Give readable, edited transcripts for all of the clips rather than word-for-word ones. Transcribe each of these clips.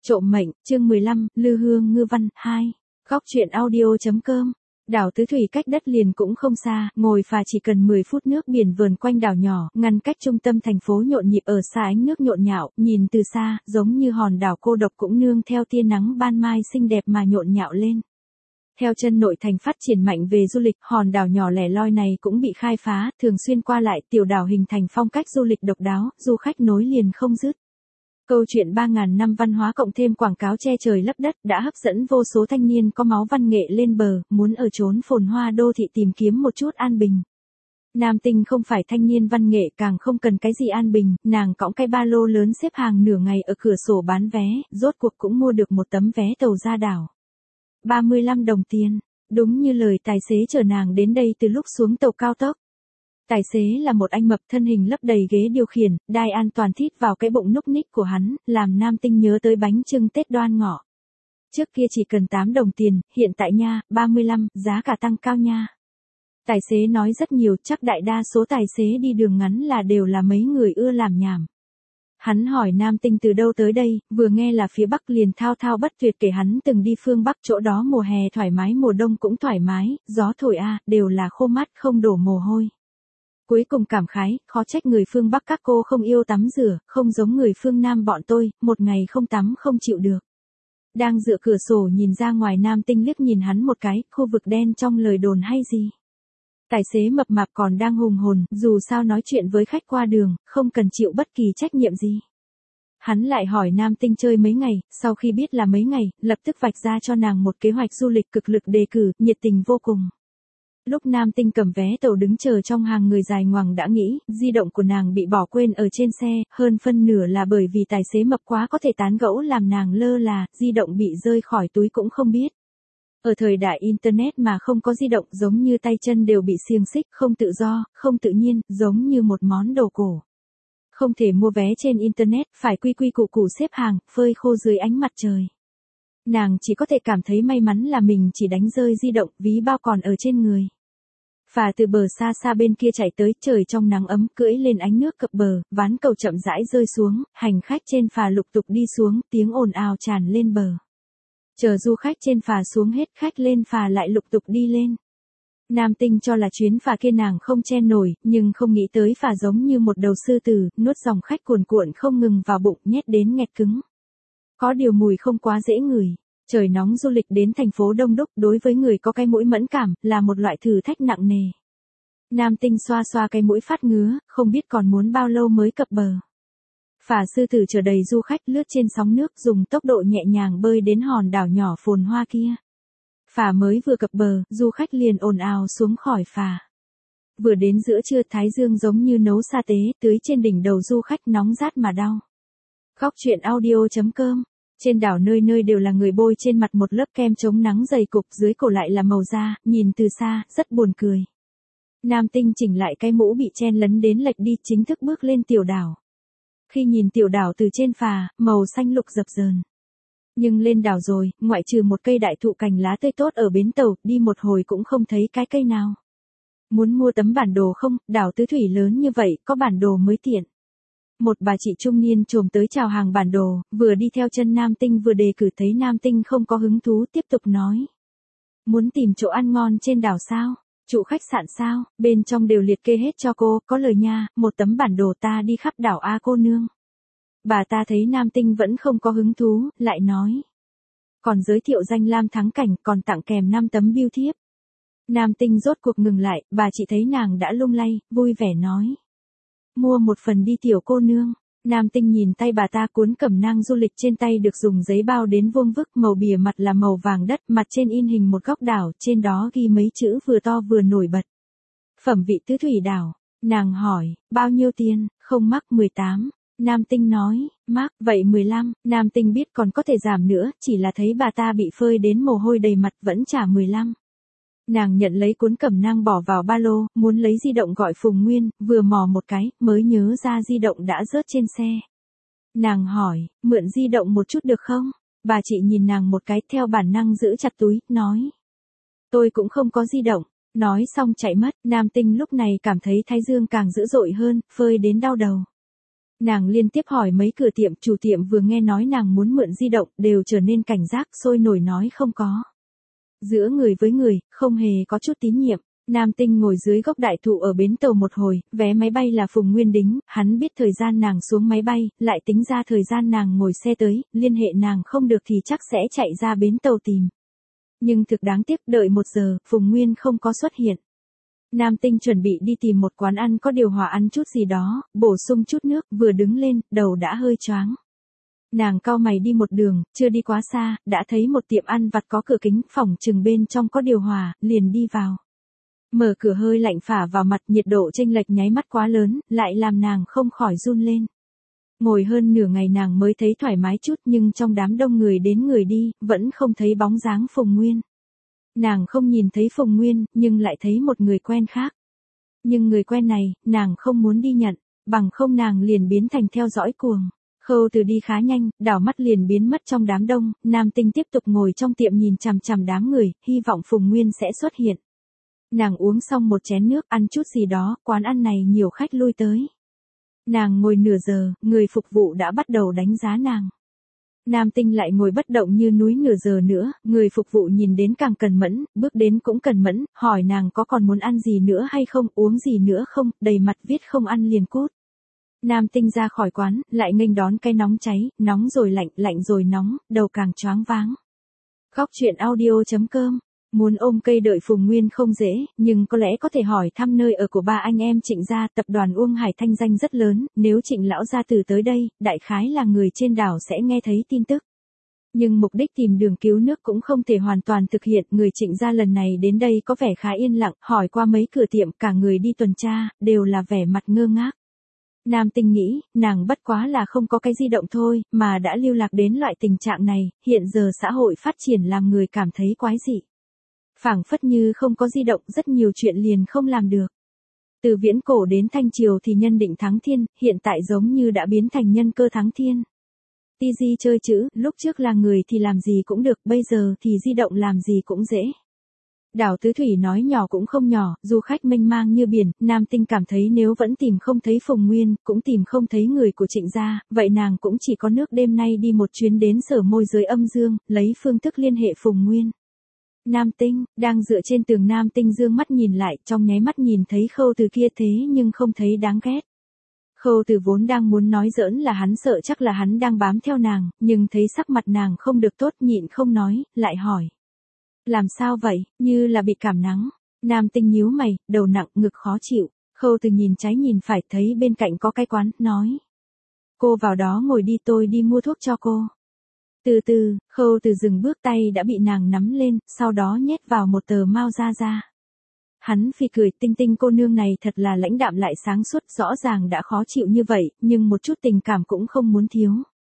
Trộm mệnh, chương 15, Lư Hương Ngư Văn, 2. Góc truyện audio.com. Đảo Tứ Thủy cách đất liền cũng không xa, ngồi phà chỉ cần 10 phút nước biển vờn quanh đảo nhỏ, ngăn cách trung tâm thành phố nhộn nhịp ở xa ánh nước nhộn nhạo, nhìn từ xa, giống như hòn đảo cô độc cũng nương theo tia nắng ban mai xinh đẹp mà nhộn nhạo lên. Theo chân nội thành phát triển mạnh về du lịch, hòn đảo nhỏ lẻ loi này cũng bị khai phá, thường xuyên qua lại, tiểu đảo hình thành phong cách du lịch độc đáo, du khách nối liền không dứt. Câu chuyện 3.000 năm văn hóa cộng thêm quảng cáo che trời lấp đất đã hấp dẫn vô số thanh niên có máu văn nghệ lên bờ, muốn ở chốn phồn hoa đô thị tìm kiếm một chút an bình. Nam Tinh không phải thanh niên văn nghệ, càng không cần cái gì an bình, nàng cõng cái ba lô lớn xếp hàng nửa ngày ở cửa sổ bán vé, rốt cuộc cũng mua được một tấm vé tàu ra đảo. 35 đồng tiền, đúng như lời tài xế chở nàng đến đây từ lúc xuống tàu cao tốc. Tài xế là một anh mập thân hình lấp đầy ghế điều khiển, đai an toàn thít vào cái bụng núc ních của hắn, làm Nam Tinh nhớ tới bánh chưng Tết Đoan Ngọ. Trước kia chỉ cần 8 đồng tiền, hiện tại nha, 35, giá cả tăng cao nha. Tài xế nói rất nhiều, chắc đại đa số tài xế đi đường ngắn là đều là mấy người ưa làm nhảm. Hắn hỏi Nam Tinh từ đâu tới đây, vừa nghe là phía Bắc liền thao thao bất tuyệt kể hắn từng đi phương Bắc, chỗ đó mùa hè thoải mái mùa đông cũng thoải mái, gió thổi đều là khô mát không đổ mồ hôi. Cuối cùng cảm khái, khó trách người phương Bắc các cô không yêu tắm rửa, không giống người phương Nam bọn tôi, một ngày không tắm không chịu được. Đang dựa cửa sổ nhìn ra ngoài, Nam Tinh liếc nhìn hắn một cái, khu vực đen trong lời đồn hay gì. Tài xế mập mạp còn đang hùng hồn, dù sao nói chuyện với khách qua đường, không cần chịu bất kỳ trách nhiệm gì. Hắn lại hỏi Nam Tinh chơi mấy ngày, sau khi biết là mấy ngày, lập tức vạch ra cho nàng một kế hoạch du lịch cực lực đề cử, nhiệt tình vô cùng. Lúc Nam Tinh cầm vé tàu đứng chờ trong hàng người dài ngoằng đã nghĩ, di động của nàng bị bỏ quên ở trên xe, hơn phân nửa là bởi vì tài xế mập quá có thể tán gẫu làm nàng lơ là, di động bị rơi khỏi túi cũng không biết. Ở thời đại Internet mà không có di động giống như tay chân đều bị xiềng xích, không tự do, không tự nhiên, giống như một món đồ cổ. Không thể mua vé trên Internet, phải quy quy củ củ xếp hàng, phơi khô dưới ánh mặt trời. Nàng chỉ có thể cảm thấy may mắn là mình chỉ đánh rơi di động, ví bao còn ở trên người. Phà từ bờ xa xa bên kia chạy tới, trời trong nắng ấm, cưỡi lên ánh nước cập bờ, ván cầu chậm rãi rơi xuống, hành khách trên phà lục tục đi xuống, tiếng ồn ào tràn lên bờ. Chờ du khách trên phà xuống hết, khách lên phà lại lục tục đi lên. Nam Tinh cho là chuyến phà kia nàng không chen nổi, nhưng không nghĩ tới phà giống như một đầu sư tử, nuốt dòng khách cuồn cuộn không ngừng vào bụng, nhét đến nghẹt cứng. Có điều mùi không quá dễ ngửi. Trời nóng, du lịch đến thành phố đông đúc, đối với người có cái mũi mẫn cảm, là một loại thử thách nặng nề. Nam Tinh xoa xoa cái mũi phát ngứa, không biết còn muốn bao lâu mới cập bờ. Phà sư tử chở đầy du khách lướt trên sóng nước, dùng tốc độ nhẹ nhàng bơi đến hòn đảo nhỏ phồn hoa kia. Phà mới vừa cập bờ, du khách liền ồn ào xuống khỏi phà. Vừa đến giữa trưa, thái dương giống như nấu sa tế, tưới trên đỉnh đầu du khách nóng rát mà đau. Góc truyện audio.com. Trên đảo nơi nơi đều là người bôi trên mặt một lớp kem chống nắng dày cục, dưới cổ lại là màu da, nhìn từ xa, rất buồn cười. Nam Tinh chỉnh lại cái mũ bị chen lấn đến lệch đi, chính thức bước lên tiểu đảo. Khi nhìn tiểu đảo từ trên phà, màu xanh lục dập dờn. Nhưng lên đảo rồi, ngoại trừ một cây đại thụ cành lá tươi tốt ở bến tàu, đi một hồi cũng không thấy cái cây nào. Muốn mua tấm bản đồ không, đảo Tứ Thủy lớn như vậy, có bản đồ mới tiện. Một bà chị trung niên trồm tới chào hàng bản đồ, vừa đi theo chân Nam Tinh vừa đề cử, thấy Nam Tinh không có hứng thú tiếp tục nói. Muốn tìm chỗ ăn ngon trên đảo sao? Trụ khách sạn sao? Bên trong đều liệt kê hết cho cô, có lời nha, một tấm bản đồ ta đi khắp đảo cô nương. Bà ta thấy Nam Tinh vẫn không có hứng thú, lại nói. Còn giới thiệu danh lam thắng cảnh, còn tặng kèm 5 tấm bưu thiếp. Nam Tinh rốt cuộc ngừng lại, bà chị thấy nàng đã lung lay, vui vẻ nói. Mua một phần đi tiểu cô nương. Nam Tinh nhìn tay bà ta, cuốn cẩm nang du lịch trên tay được dùng giấy bao đến vuông vức, màu bìa mặt là màu vàng đất, mặt trên in hình một góc đảo, trên đó ghi mấy chữ vừa to vừa nổi bật. Phẩm vị Tứ Thủy đảo. Nàng hỏi, bao nhiêu tiền? Không mắc. 18. Nam Tinh nói, mắc, vậy 15. Nam Tinh biết còn có thể giảm nữa, chỉ là thấy bà ta bị phơi đến mồ hôi đầy mặt vẫn trả 15. Nàng nhận lấy cuốn cẩm nang bỏ vào ba lô, muốn lấy di động gọi Phùng Nguyên, vừa mò một cái, mới nhớ ra di động đã rớt trên xe. Nàng hỏi, mượn di động một chút được không? Bà chị nhìn nàng một cái, theo bản năng giữ chặt túi, nói. Tôi cũng không có di động. Nói xong chạy mất, Nam Tinh lúc này cảm thấy thái dương càng dữ dội hơn, phơi đến đau đầu. Nàng liên tiếp hỏi mấy cửa tiệm, chủ tiệm vừa nghe nói nàng muốn mượn di động, đều trở nên cảnh giác, sôi nổi nói không có. Giữa người với người, không hề có chút tín nhiệm. Nam Tinh ngồi dưới gốc đại thụ ở bến tàu một hồi, vé máy bay là Phùng Nguyên đính, hắn biết thời gian nàng xuống máy bay, lại tính ra thời gian nàng ngồi xe tới, liên hệ nàng không được thì chắc sẽ chạy ra bến tàu tìm. Nhưng thực đáng tiếc, đợi 1 giờ, Phùng Nguyên không có xuất hiện. Nam Tinh chuẩn bị đi tìm một quán ăn có điều hòa ăn chút gì đó, bổ sung chút nước, vừa đứng lên, đầu đã hơi choáng. Nàng cau mày đi một đường, chưa đi quá xa, đã thấy một tiệm ăn vặt có cửa kính, phỏng chừng bên trong có điều hòa, liền đi vào. Mở cửa hơi lạnh phả vào mặt, nhiệt độ chênh lệch nháy mắt quá lớn, lại làm nàng không khỏi run lên. Ngồi hơn nửa ngày nàng mới thấy thoải mái chút, nhưng trong đám đông người đến người đi, vẫn không thấy bóng dáng Phùng Nguyên. Nàng không nhìn thấy Phùng Nguyên, nhưng lại thấy một người quen khác. Nhưng người quen này, nàng không muốn đi nhận, bằng không nàng liền biến thành theo dõi cuồng. Khâu Từ đi khá nhanh, đảo mắt liền biến mất trong đám đông, Nam Tinh tiếp tục ngồi trong tiệm nhìn chằm chằm đám người, hy vọng Phùng Nguyên sẽ xuất hiện. Nàng uống xong một chén nước, ăn chút gì đó, quán ăn này nhiều khách lui tới. Nàng ngồi nửa giờ, người phục vụ đã bắt đầu đánh giá nàng. Nam Tinh lại ngồi bất động như núi nửa giờ nữa, người phục vụ nhìn đến càng cần mẫn, bước đến cũng cần mẫn, hỏi nàng có còn muốn ăn gì nữa hay không, uống gì nữa không, đầy mặt viết không ăn liền cút. Nam Tinh ra khỏi quán, lại nghênh đón cái nóng cháy, nóng rồi lạnh, lạnh rồi nóng, đầu càng choáng váng. Góc truyện audio.com. Muốn ôm cây đợi Phùng Nguyên không dễ, nhưng có lẽ có thể hỏi thăm nơi ở của ba anh em Trịnh gia, tập đoàn Uông Hải thanh danh rất lớn, nếu Trịnh lão gia tử tới đây, đại khái là người trên đảo sẽ nghe thấy tin tức. Nhưng mục đích tìm đường cứu nước cũng không thể hoàn toàn thực hiện, người Trịnh gia lần này đến đây có vẻ khá yên lặng, hỏi qua mấy cửa tiệm, cả người đi tuần tra, đều là vẻ mặt ngơ ngác. Nam Tinh nghĩ, nàng bất quá là không có cái di động thôi, mà đã lưu lạc đến loại tình trạng này, hiện giờ xã hội phát triển làm người cảm thấy quái dị. Phảng phất như không có di động, rất nhiều chuyện liền không làm được. Từ viễn cổ đến thanh triều thì nhân định thắng thiên, hiện tại giống như đã biến thành nhân cơ thắng thiên. TG chơi chữ, lúc trước là người thì làm gì cũng được, bây giờ thì di động làm gì cũng dễ. Đảo Tứ Thủy nói nhỏ cũng không nhỏ, du khách mênh mang như biển, Nam Tinh cảm thấy nếu vẫn tìm không thấy Phùng Nguyên, cũng tìm không thấy người của Trịnh gia, vậy nàng cũng chỉ có nước đêm nay đi một chuyến đến sở môi giới âm dương, lấy phương thức liên hệ Phùng Nguyên. Nam Tinh, đang dựa trên tường, Nam Tinh dương mắt nhìn lại, trong nháy mắt nhìn thấy Khâu Từ kia thế nhưng không thấy đáng ghét. Khâu Từ vốn đang muốn nói giỡn là hắn sợ chắc là hắn đang bám theo nàng, nhưng thấy sắc mặt nàng không được tốt, nhịn không nói, lại hỏi. Làm sao vậy, như là bị cảm nắng. Nam Tinh nhíu mày, đầu nặng, ngực khó chịu. Khâu Từ nhìn trái nhìn phải, thấy bên cạnh có cái quán, nói. Cô vào đó ngồi đi, tôi đi mua thuốc cho cô. Từ từ, Khâu Từ dừng bước, tay đã bị nàng nắm lên, sau đó nhét vào một tờ mao ra. Hắn phì cười, Tinh Tinh cô nương này thật là lãnh đạm lại sáng suốt, rõ ràng đã khó chịu như vậy, nhưng một chút tình cảm cũng không muốn thiếu.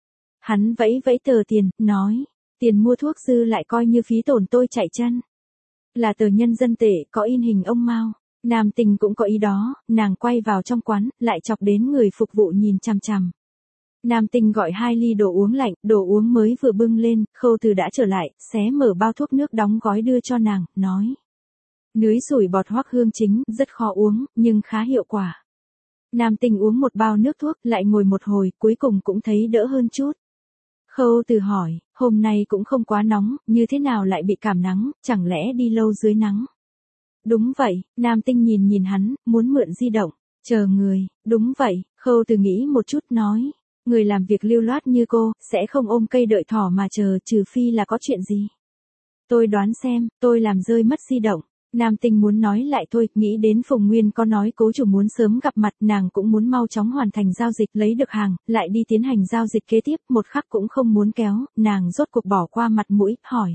Hắn vẫy vẫy tờ tiền, nói, tiền mua thuốc dư lại coi như phí tổn tôi chạy chân. Là tờ nhân dân tệ, có in hình ông Mao. Nam Tinh cũng có ý đó, nàng quay vào trong quán, lại chọc đến người phục vụ nhìn chằm chằm. Nam Tinh gọi 2 ly đồ uống lạnh, đồ uống mới vừa bưng lên, Khâu Từ đã trở lại, xé mở bao thuốc nước đóng gói đưa cho nàng, nói. Nưới sủi bọt hoắc hương chính, rất khó uống, nhưng khá hiệu quả. Nam Tinh uống một bao nước thuốc, lại ngồi một hồi, cuối cùng cũng thấy đỡ hơn chút. Khâu Từ hỏi, hôm nay cũng không quá nóng, như thế nào lại bị cảm nắng, chẳng lẽ đi lâu dưới nắng? Đúng vậy, Nam Tinh nhìn hắn, muốn mượn di động, chờ người, đúng vậy, Khâu Từ nghĩ một chút nói. Người làm việc lưu loát như cô, sẽ không ôm cây đợi thỏ mà chờ, trừ phi là có chuyện gì. Tôi đoán xem, tôi làm rơi mất di động. Nam Tinh muốn nói lại thôi, nghĩ đến Phùng Nguyên có nói cố chủ muốn sớm gặp mặt, nàng cũng muốn mau chóng hoàn thành giao dịch, lấy được hàng, lại đi tiến hành giao dịch kế tiếp, một khắc cũng không muốn kéo, nàng rốt cuộc bỏ qua mặt mũi, hỏi.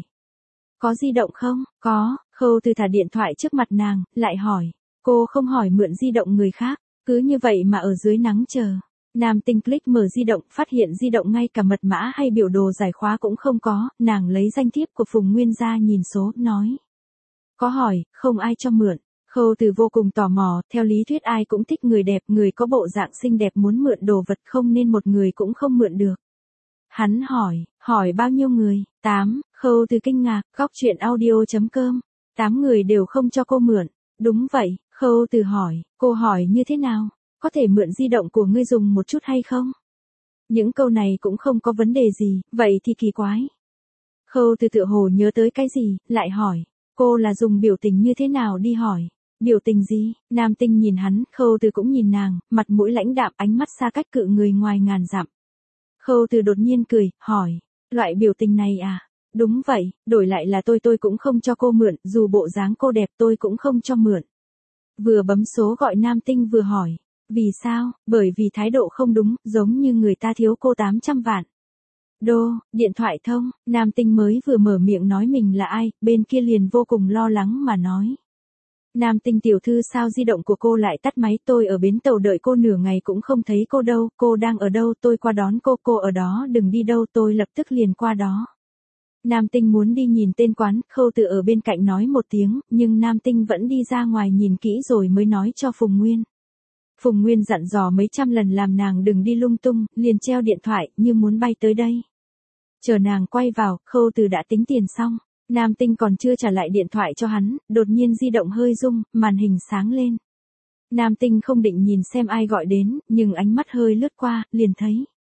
Có di động không? Có. Khâu Từ thả điện thoại trước mặt nàng, lại hỏi. Cô không hỏi mượn di động người khác, cứ như vậy mà ở dưới nắng chờ. Nam Tinh click mở di động, phát hiện di động ngay cả mật mã hay biểu đồ giải khóa cũng không có, nàng lấy danh thiếp của Phùng Nguyên ra nhìn số, nói. Có hỏi, không ai cho mượn. Khâu Từ vô cùng tò mò, theo lý thuyết ai cũng thích người đẹp, người có bộ dạng xinh đẹp muốn mượn đồ vật không nên một người cũng không mượn được. Hắn hỏi bao nhiêu người? 8, Khâu Từ kinh ngạc, góc truyện audio.com. 8 người đều không cho cô mượn. Đúng vậy, Khâu Từ hỏi, cô hỏi như thế nào? có thể mượn di động của ngươi dùng một chút hay không? Những câu này cũng không có vấn đề gì, vậy thì kỳ quái. Khâu Từ tựa hồ nhớ tới cái gì, lại hỏi, cô là dùng biểu tình như thế nào đi hỏi? Biểu tình gì? Nam Tinh nhìn hắn, Khâu Từ cũng nhìn nàng, mặt mũi lãnh đạm, ánh mắt xa cách cự người ngoài ngàn dặm. Khâu Từ đột nhiên cười, hỏi, loại biểu tình này à? Đúng vậy, đổi lại là tôi cũng không cho cô mượn, dù bộ dáng cô đẹp tôi cũng không cho mượn. Vừa bấm số gọi Nam Tinh vừa hỏi, vì sao? Bởi vì thái độ không đúng, giống như người ta thiếu cô 800 vạn. Đô, điện thoại thông, Nam Tinh mới vừa mở miệng nói mình là ai, bên kia liền vô cùng lo lắng mà nói. Nam Tinh tiểu thư sao di động của cô lại tắt máy, tôi ở bến tàu đợi cô nửa ngày cũng không thấy cô đâu, cô đang ở đâu, tôi qua đón cô ở đó đừng đi đâu, tôi lập tức liền qua đó. Nam Tinh muốn đi nhìn tên quán, Khâu Từ ở bên cạnh nói một tiếng, nhưng Nam Tinh vẫn đi ra ngoài nhìn kỹ rồi mới nói cho Phùng Nguyên. Phùng Nguyên dặn dò mấy trăm lần làm nàng đừng đi lung tung, liền treo điện thoại như muốn bay tới đây. Chờ nàng quay vào, Khâu Từ đã tính tiền xong, Nam Tinh còn chưa trả lại điện thoại cho hắn, đột nhiên di động hơi rung, màn hình sáng lên. Nam Tinh không định nhìn xem ai gọi đến, nhưng ánh mắt hơi lướt qua, liền thấy.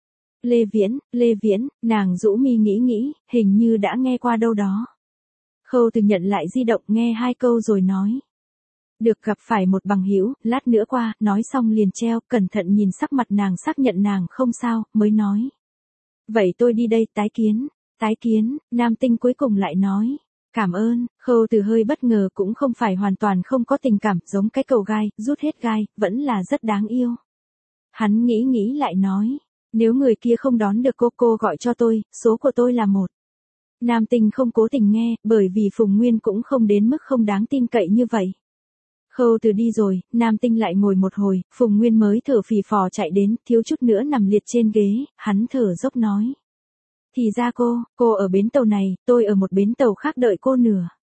Lê Viễn, nàng rũ mi nghĩ, hình như đã nghe qua đâu đó. Khâu Từ nhận lại di động nghe 2 câu rồi nói. Được gặp phải một bằng hữu, lát nữa qua, nói xong liền treo, cẩn thận nhìn sắc mặt nàng xác nhận nàng không sao, mới nói. Vậy tôi đi đây, tái kiến, Nam Tinh cuối cùng lại nói. Cảm ơn, Khâu Từ hơi bất ngờ cũng không phải hoàn toàn không có tình cảm, giống cái cầu gai, rút hết gai, vẫn là rất đáng yêu. Hắn nghĩ lại nói. Nếu người kia không đón được cô gọi cho tôi, số của tôi là 1. Nam Tinh không cố tình nghe, bởi vì Phùng Nguyên cũng không đến mức không đáng tin cậy như vậy. Khâu Từ đi rồi, Nam Tinh lại ngồi một hồi, Phùng Nguyên mới thở phì phò chạy đến, thiếu chút nữa nằm liệt trên ghế, hắn thở dốc nói. Thì ra cô ở bến tàu này, tôi ở một bến tàu khác đợi cô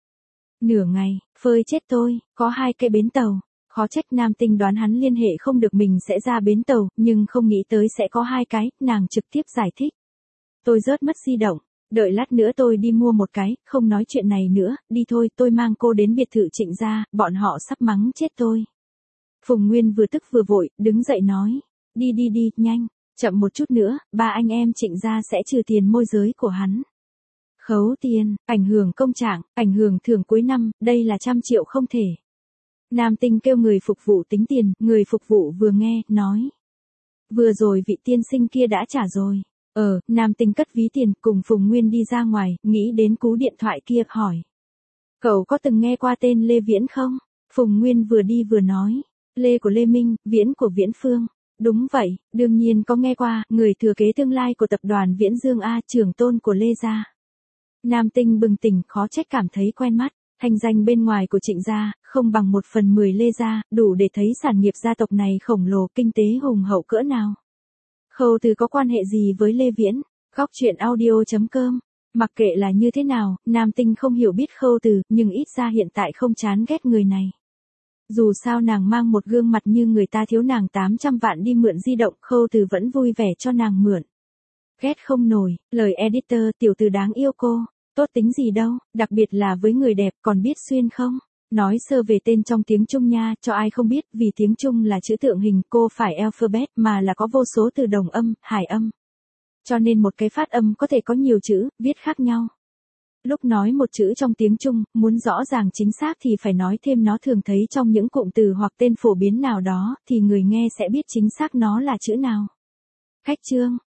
nửa ngày, phơi chết tôi, có 2 cái bến tàu. Khó trách Nam Tinh đoán hắn liên hệ không được mình sẽ ra bến tàu, nhưng không nghĩ tới sẽ có 2 cái, nàng trực tiếp giải thích. Tôi rớt mất di động, đợi lát nữa tôi đi mua một cái, không nói chuyện này nữa, đi thôi, tôi mang cô đến biệt thự Trịnh gia, bọn họ sắp mắng chết tôi. Phùng Nguyên vừa tức vừa vội, đứng dậy nói, đi, nhanh, chậm một chút nữa, 3 anh em Trịnh gia sẽ trừ tiền môi giới của hắn. Khấu tiền, ảnh hưởng công trạng, ảnh hưởng thưởng cuối năm, đây là 100 triệu không thể. Nam Tinh kêu người phục vụ tính tiền, người phục vụ vừa nghe, nói. Vừa rồi vị tiên sinh kia đã trả rồi. Nam Tinh cất ví tiền, cùng Phùng Nguyên đi ra ngoài, nghĩ đến cú điện thoại kia, hỏi. Cậu có từng nghe qua tên Lê Viễn không? Phùng Nguyên vừa đi vừa nói. Lê của Lê Minh, Viễn của Viễn Phương. Đúng vậy, đương nhiên có nghe qua, người thừa kế tương lai của tập đoàn Viễn Dương A, trưởng tôn của Lê gia. Nam Tinh bừng tỉnh, khó trách cảm thấy quen mắt. Thanh danh bên ngoài của Trịnh gia, không bằng 1/10 Lê gia, đủ để thấy sản nghiệp gia tộc này khổng lồ, kinh tế hùng hậu cỡ nào. Khâu Từ có quan hệ gì với Lê Viễn? Góc truyện audio.com. Mặc kệ là như thế nào, Nam Tinh không hiểu biết Khâu Từ, nhưng ít ra hiện tại không chán ghét người này. Dù sao nàng mang một gương mặt như người ta thiếu nàng 800 vạn đi mượn di động, Khâu Từ vẫn vui vẻ cho nàng mượn. Ghét không nổi, lời editor, tiểu từ đáng yêu cô. Tốt tính gì đâu, đặc biệt là với người đẹp, còn biết xuyên không? Nói sơ về tên trong tiếng Trung nha, cho ai không biết, vì tiếng Trung là chữ tượng hình, cô phải alphabet mà là có vô số từ đồng âm, hải âm. Cho nên một cái phát âm có thể có nhiều chữ, viết khác nhau. Lúc nói một chữ trong tiếng Trung, muốn rõ ràng chính xác thì phải nói thêm nó thường thấy trong những cụm từ hoặc tên phổ biến nào đó, thì người nghe sẽ biết chính xác nó là chữ nào. Khách trương,